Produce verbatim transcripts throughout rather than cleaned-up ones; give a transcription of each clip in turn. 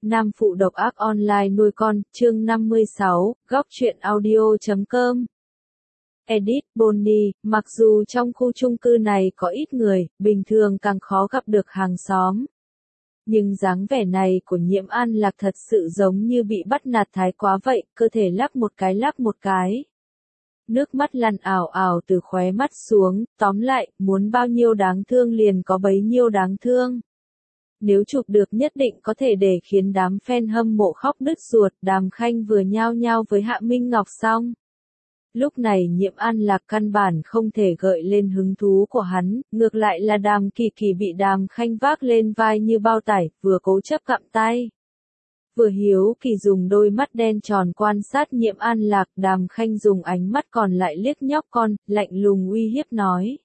Nam phụ độc ác online nuôi con, chương năm mươi sáu, góc truyện audio chấm com. Edit, Bonnie, mặc dù trong khu chung cư này có ít người, bình thường càng khó gặp được hàng xóm. Nhưng dáng vẻ này của Nhiễm An Lạc thật sự giống như bị bắt nạt thái quá vậy, cơ thể lắc một cái lắc một cái. Nước mắt lăn ảo ảo từ khóe mắt xuống, tóm lại, muốn bao nhiêu đáng thương liền có bấy nhiêu đáng thương. Nếu chụp được nhất định có thể để khiến đám fan hâm mộ khóc đứt ruột, Đàm Khanh vừa nhao nhao với Hạ Minh Ngọc xong. Lúc này Nhiễm An Lạc căn bản không thể gợi lên hứng thú của hắn, ngược lại là Đàm Kỳ Kỳ bị Đàm Khanh vác lên vai như bao tải, vừa cố chấp cặm tay. Vừa hiếu kỳ dùng đôi mắt đen tròn quan sát Nhiễm An Lạc, Đàm Khanh dùng ánh mắt còn lại liếc nhóc con, lạnh lùng uy hiếp nói.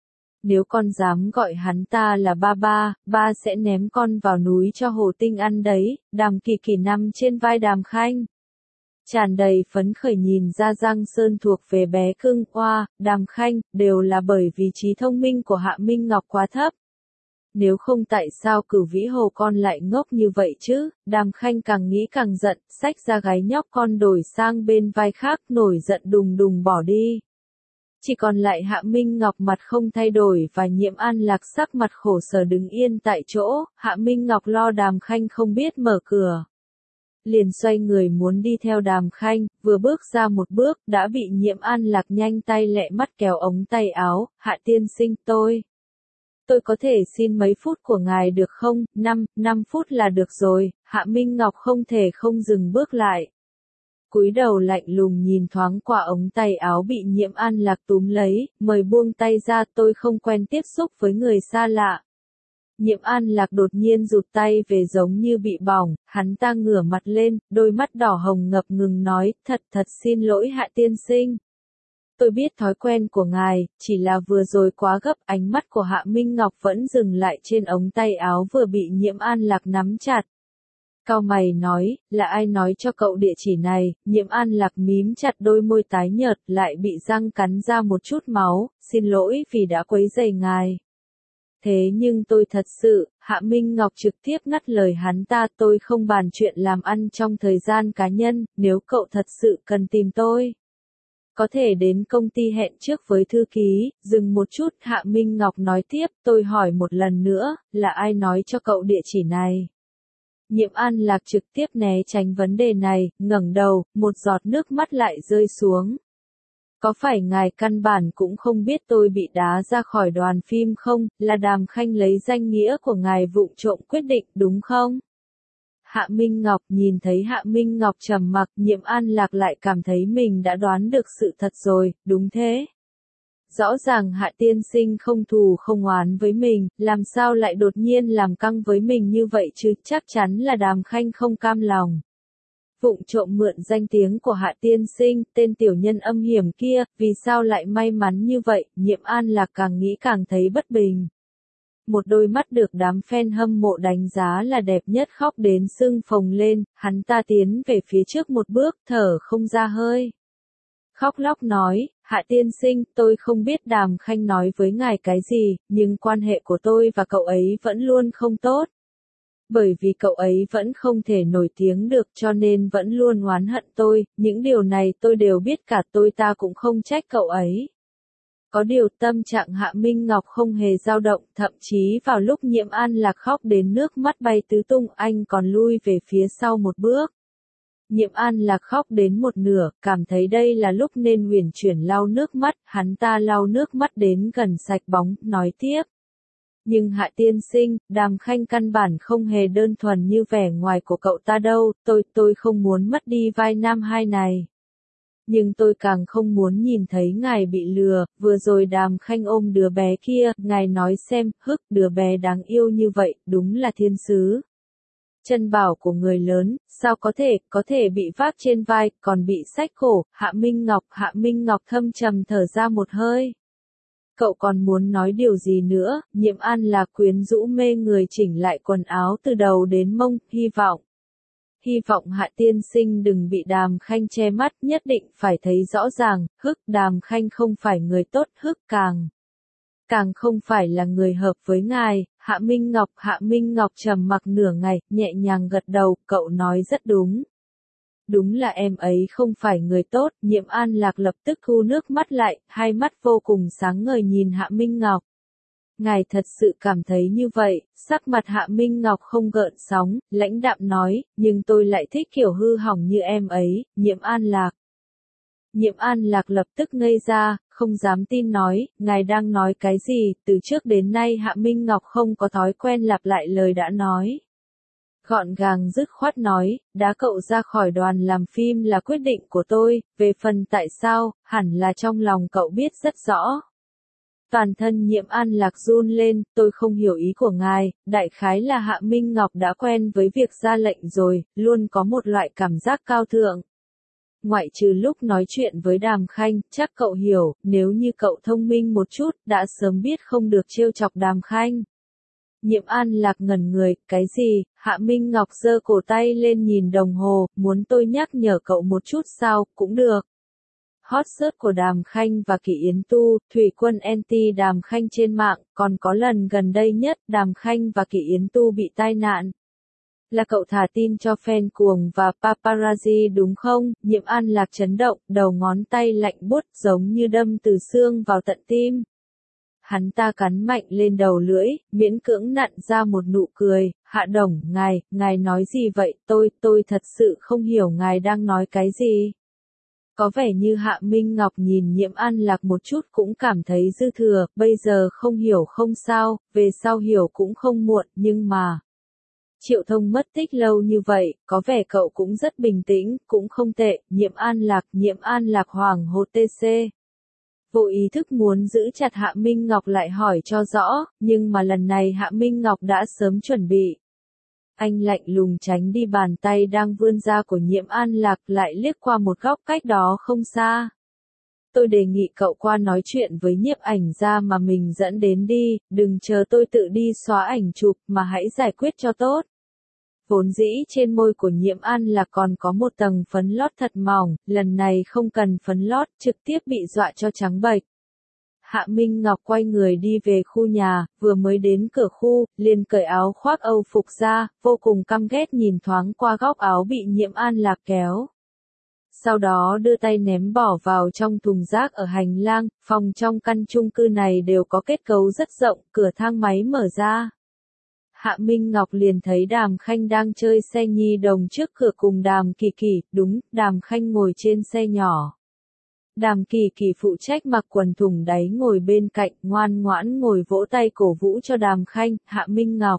Nếu con dám gọi hắn ta là ba ba, ba sẽ ném con vào núi cho Hồ Tinh ăn đấy. Đàm Kỳ Kỳ nằm trên vai Đàm Khanh, tràn đầy phấn khởi nhìn ra Giang Sơn thuộc về bé cưng. Oa, Đàm Khanh, đều là bởi vì trí thông minh của Hạ Minh Ngọc quá thấp. Nếu không tại sao Cửu Vĩ Hồ con lại ngốc như vậy chứ? Đàm Khanh càng nghĩ càng giận, xách ra gáy nhóc con đổi sang bên vai khác, nổi giận đùng đùng bỏ đi. Chỉ còn lại Hạ Minh Ngọc mặt không thay đổi và Nhiễm An Lạc sắc mặt khổ sở đứng yên tại chỗ. Hạ Minh Ngọc lo Đàm Khanh không biết mở cửa, liền xoay người muốn đi theo Đàm Khanh, vừa bước ra một bước đã bị Nhiễm An Lạc nhanh tay lẹ mắt kéo ống tay áo. Hạ tiên sinh, tôi tôi có thể xin mấy phút của ngài được không? Năm, năm phút là được rồi. Hạ Minh Ngọc không thể không dừng bước lại, cúi đầu lạnh lùng nhìn thoáng qua ống tay áo bị Nhiễm An Lạc túm lấy, mời buông tay ra, tôi không quen tiếp xúc với người xa lạ. Nhiễm An Lạc đột nhiên rụt tay về giống như bị bỏng, hắn ta ngửa mặt lên, đôi mắt đỏ hồng ngập ngừng nói, thật thật xin lỗi Hạ tiên sinh. Tôi biết thói quen của ngài, chỉ là vừa rồi quá gấp. Ánh mắt của Hạ Minh Ngọc vẫn dừng lại trên ống tay áo vừa bị Nhiễm An Lạc nắm chặt. Cau mày nói, là ai nói cho cậu địa chỉ này? Nhiễm An Lạc mím chặt đôi môi tái nhợt, lại bị răng cắn ra một chút máu, xin lỗi vì đã quấy rầy ngài. Thế nhưng tôi thật sự, Hạ Minh Ngọc trực tiếp ngắt lời hắn ta, tôi không bàn chuyện làm ăn trong thời gian cá nhân, nếu cậu thật sự cần tìm tôi, có thể đến công ty hẹn trước với thư ký. Dừng một chút, Hạ Minh Ngọc nói tiếp, tôi hỏi một lần nữa, là ai nói cho cậu địa chỉ này? Nhiễm An Lạc trực tiếp né tránh vấn đề này, ngẩng đầu, một giọt nước mắt lại rơi xuống. Có phải ngài căn bản cũng không biết tôi bị đá ra khỏi đoàn phim không? Là Đàm Khanh lấy danh nghĩa của ngài vụng trộm quyết định, đúng không? Hạ Minh Ngọc nhìn thấy Hạ Minh Ngọc trầm mặc, Nhiễm An Lạc lại cảm thấy mình đã đoán được sự thật rồi. Đúng thế. Rõ ràng Hạ tiên sinh không thù không oán với mình, làm sao lại đột nhiên làm căng với mình như vậy chứ? Chắc chắn là Đàm Khanh không cam lòng. Vụng trộm mượn danh tiếng của Hạ tiên sinh, tên tiểu nhân âm hiểm kia, vì sao lại may mắn như vậy? Nhiễm An Lạc càng nghĩ càng thấy bất bình. Một đôi mắt được đám fan hâm mộ đánh giá là đẹp nhất khóc đến sưng phồng lên, hắn ta tiến về phía trước một bước, thở không ra hơi. Khóc lóc nói, Hạ tiên sinh, tôi không biết Đàm Khanh nói với ngài cái gì, nhưng quan hệ của tôi và cậu ấy vẫn luôn không tốt. Bởi vì cậu ấy vẫn không thể nổi tiếng được cho nên vẫn luôn oán hận tôi, những điều này tôi đều biết cả, tôi ta cũng không trách cậu ấy. Có điều tâm trạng Hạ Minh Ngọc không hề dao động, thậm chí vào lúc Nhiễm An Lạc khóc đến nước mắt bay tứ tung, anh còn lui về phía sau một bước. Nhiễm An Lạc khóc đến một nửa, cảm thấy đây là lúc nên uyển chuyển lau nước mắt, hắn ta lau nước mắt đến gần sạch bóng, nói tiếp. Nhưng Hạ tiên sinh, Đàm Khanh căn bản không hề đơn thuần như vẻ ngoài của cậu ta đâu, tôi, tôi không muốn mất đi vai nam hai này. Nhưng tôi càng không muốn nhìn thấy ngài bị lừa. Vừa rồi Đàm Khanh ôm đứa bé kia, ngài nói xem, hức, đứa bé đáng yêu như vậy, đúng là thiên sứ. Chân bảo của người lớn, sao có thể, có thể bị vác trên vai, còn bị xách cổ. Hạ Minh Ngọc, Hạ Minh Ngọc thâm trầm thở ra một hơi. Cậu còn muốn nói điều gì nữa? Nhiễm An Lạc quyến rũ mê người chỉnh lại quần áo từ đầu đến mông, hy vọng. Hy vọng Hạ tiên sinh đừng bị Đàm Khanh che mắt, nhất định phải thấy rõ ràng, hức, Đàm Khanh không phải người tốt, hức càng. càng không phải là người hợp với ngài. Hạ Minh Ngọc, Hạ Minh Ngọc trầm mặc nửa ngày, nhẹ nhàng gật đầu, cậu nói rất đúng. Đúng là em ấy không phải người tốt. Nhiễm An Lạc lập tức thu nước mắt lại, hai mắt vô cùng sáng ngời nhìn Hạ Minh Ngọc. Ngài thật sự cảm thấy như vậy? Sắc mặt Hạ Minh Ngọc không gợn sóng, lãnh đạm nói, nhưng tôi lại thích kiểu hư hỏng như em ấy. Nhiễm An Lạc. Nhiễm An Lạc lập tức ngây ra, không dám tin nói, ngài đang nói cái gì? Từ trước đến nay Hạ Minh Ngọc không có thói quen lặp lại lời đã nói. Gọn gàng dứt khoát nói, đá cậu ra khỏi đoàn làm phim là quyết định của tôi, về phần tại sao, hẳn là trong lòng cậu biết rất rõ. Toàn thân Nhiễm An Lạc run lên, tôi không hiểu ý của ngài, đại khái là Hạ Minh Ngọc đã quen với việc ra lệnh rồi, luôn có một loại cảm giác cao thượng. Ngoại trừ lúc nói chuyện với Đàm Khanh, chắc cậu hiểu, nếu như cậu thông minh một chút, đã sớm biết không được trêu chọc Đàm Khanh. Nhiễm An Lạc ngẩn người, cái gì? Hạ Minh Ngọc giơ cổ tay lên nhìn đồng hồ, muốn tôi nhắc nhở cậu một chút sao, cũng được. Hot search của Đàm Khanh và Kỷ Yến Tu, Thủy Quân anti Đàm Khanh trên mạng, còn có lần gần đây nhất, Đàm Khanh và Kỷ Yến Tu bị tai nạn. Là cậu thả tin cho fan cuồng và paparazzi đúng không? Nhiễm An Lạc chấn động, đầu ngón tay lạnh buốt giống như đâm từ xương vào tận tim. Hắn ta cắn mạnh lên đầu lưỡi, miễn cưỡng nặn ra một nụ cười, Hạ Đồng, ngài, ngài nói gì vậy, tôi, tôi thật sự không hiểu ngài đang nói cái gì. Có vẻ như Hạ Minh Ngọc nhìn Nhiễm An Lạc một chút cũng cảm thấy dư thừa, bây giờ không hiểu không sao, về sau hiểu cũng không muộn, nhưng mà... Triệu Thông mất tích lâu như vậy, có vẻ cậu cũng rất bình tĩnh, cũng không tệ. Nhiễm An Lạc, Nhiễm An Lạc hoàng hốt tê xê. Vô ý thức muốn giữ chặt Hạ Minh Ngọc lại hỏi cho rõ, nhưng mà lần này Hạ Minh Ngọc đã sớm chuẩn bị. Anh lạnh lùng tránh đi bàn tay đang vươn ra của Nhiễm An Lạc, lại liếc qua một góc cách đó không xa. Tôi đề nghị cậu qua nói chuyện với nhiếp ảnh gia mà mình dẫn đến đi, đừng chờ tôi tự đi xóa ảnh chụp mà hãy giải quyết cho tốt. Vốn dĩ trên môi của Nhiễm An Lạc còn có một tầng phấn lót thật mỏng, lần này không cần phấn lót, trực tiếp bị dọa cho trắng bệch. Hạ Minh Ngọc quay người đi về khu nhà, vừa mới đến cửa khu, liền cởi áo khoác Âu phục ra, vô cùng căm ghét nhìn thoáng qua góc áo bị Nhiễm An Lạc kéo. Sau đó đưa tay ném bỏ vào trong thùng rác ở hành lang, phòng trong căn chung cư này đều có kết cấu rất rộng, cửa thang máy mở ra. Hạ Minh Ngọc liền thấy Đàm Khanh đang chơi xe nhi đồng trước cửa cùng Đàm Kỳ Kỳ, đúng, Đàm Khanh ngồi trên xe nhỏ. Đàm Kỳ Kỳ phụ trách mặc quần thùng đáy ngồi bên cạnh, ngoan ngoãn ngồi vỗ tay cổ vũ cho Đàm Khanh, Hạ Minh Ngọc.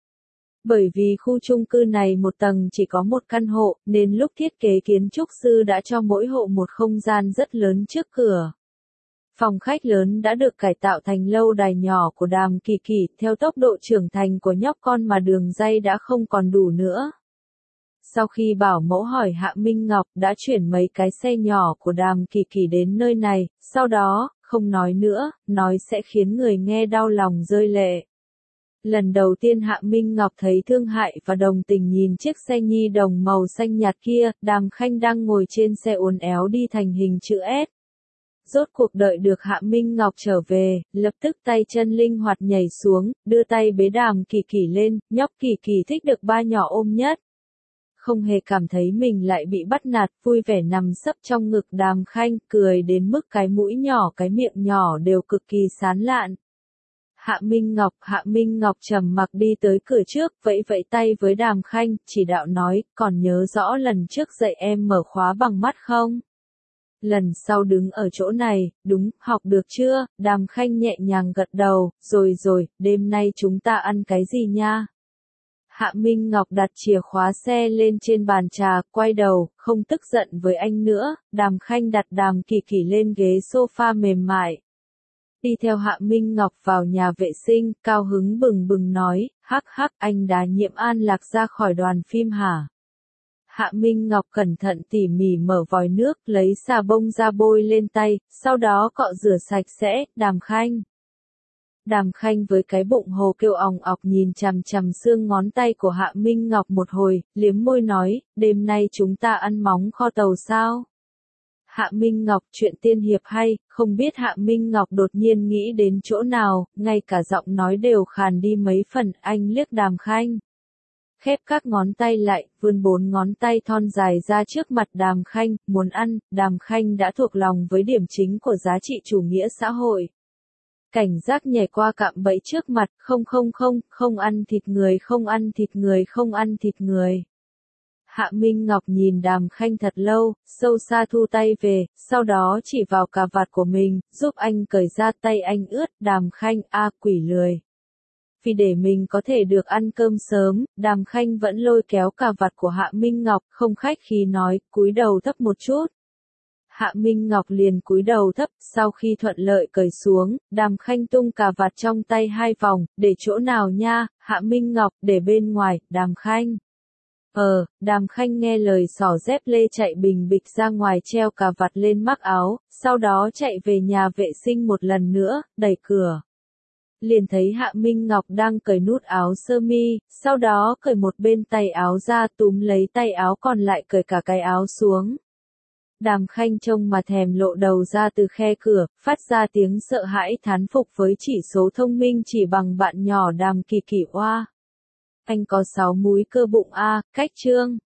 Bởi vì khu chung cư này một tầng chỉ có một căn hộ, nên lúc thiết kế kiến trúc sư đã cho mỗi hộ một không gian rất lớn trước cửa. Phòng khách lớn đã được cải tạo thành lâu đài nhỏ của Đàm Kỳ Kỳ, theo tốc độ trưởng thành của nhóc con mà đường ray đã không còn đủ nữa. Sau khi bảo mẫu hỏi Hạ Minh Ngọc đã chuyển mấy cái xe nhỏ của Đàm Kỳ Kỳ đến nơi này, sau đó, không nói nữa, nói sẽ khiến người nghe đau lòng rơi lệ. Lần đầu tiên Hạ Minh Ngọc thấy thương hại và đồng tình nhìn chiếc xe nhi đồng màu xanh nhạt kia, Đàm Khanh đang ngồi trên xe uốn éo đi thành hình chữ S. Rốt cuộc đợi được Hạ Minh Ngọc trở về, lập tức tay chân linh hoạt nhảy xuống, đưa tay bế Đàm Kỳ Kỳ lên, nhóc Kỳ Kỳ thích được ba nhỏ ôm nhất. Không hề cảm thấy mình lại bị bắt nạt, vui vẻ nằm sấp trong ngực Đàm Khanh, cười đến mức cái mũi nhỏ cái miệng nhỏ đều cực kỳ sán lạn. Hạ Minh Ngọc, Hạ Minh Ngọc trầm mặc đi tới cửa trước, vẫy vẫy tay với Đàm Khanh, chỉ đạo nói, còn nhớ rõ lần trước dạy em mở khóa bằng mắt không? Lần sau đứng ở chỗ này, đúng, học được chưa? Đàm Khanh nhẹ nhàng gật đầu, rồi rồi, đêm nay chúng ta ăn cái gì nha? Hạ Minh Ngọc đặt chìa khóa xe lên trên bàn trà, quay đầu, không tức giận với anh nữa, Đàm Khanh đặt Đàm Kỳ Kỳ lên ghế sofa mềm mại. Đi theo Hạ Minh Ngọc vào nhà vệ sinh, cao hứng bừng bừng nói, hắc hắc, anh đã Nhiễm An Lạc ra khỏi đoàn phim hả? Hạ Minh Ngọc cẩn thận tỉ mỉ mở vòi nước, lấy xà bông ra bôi lên tay, sau đó cọ rửa sạch sẽ, Đàm Khanh. Đàm Khanh với cái bụng hồ kêu òng ọc nhìn chằm chằm xương ngón tay của Hạ Minh Ngọc một hồi, liếm môi nói, đêm nay chúng ta ăn móng kho tàu sao? Hạ Minh Ngọc chuyện tiên hiệp hay, không biết Hạ Minh Ngọc đột nhiên nghĩ đến chỗ nào, ngay cả giọng nói đều khàn đi mấy phần, anh liếc Đàm Khanh. Khép các ngón tay lại, vươn bốn ngón tay thon dài ra trước mặt Đàm Khanh, muốn ăn, Đàm Khanh đã thuộc lòng với điểm chính của giá trị chủ nghĩa xã hội. Cảnh giác nhảy qua cạm bẫy trước mặt, không không không, không ăn thịt người, không ăn thịt người, không ăn thịt người. Hạ Minh Ngọc nhìn Đàm Khanh thật lâu, sâu xa thu tay về, sau đó chỉ vào cà vạt của mình, giúp anh cởi ra tay anh ướt, Đàm Khanh, a quỷ lười. Vì để mình có thể được ăn cơm sớm, Đàm Khanh vẫn lôi kéo cà vạt của Hạ Minh Ngọc, không khách khí nói, cúi đầu thấp một chút. Hạ Minh Ngọc liền cúi đầu thấp, sau khi thuận lợi cởi xuống, Đàm Khanh tung cà vạt trong tay hai vòng, để chỗ nào nha, Hạ Minh Ngọc, để bên ngoài, Đàm Khanh. Ờ, Đàm Khanh nghe lời xỏ dép lê chạy bình bịch ra ngoài treo cà vạt lên mắc áo, sau đó chạy về nhà vệ sinh một lần nữa, đẩy cửa. Liền thấy Hạ Minh Ngọc đang cởi nút áo sơ mi, sau đó cởi một bên tay áo ra túm lấy tay áo còn lại cởi cả cái áo xuống. Đàm Khanh trông mà thèm lộ đầu ra từ khe cửa, phát ra tiếng sợ hãi thán phục với chỉ số thông minh chỉ bằng bạn nhỏ Đàm Kỳ Kỳ oa. Anh có sáu múi cơ bụng a, cách chương.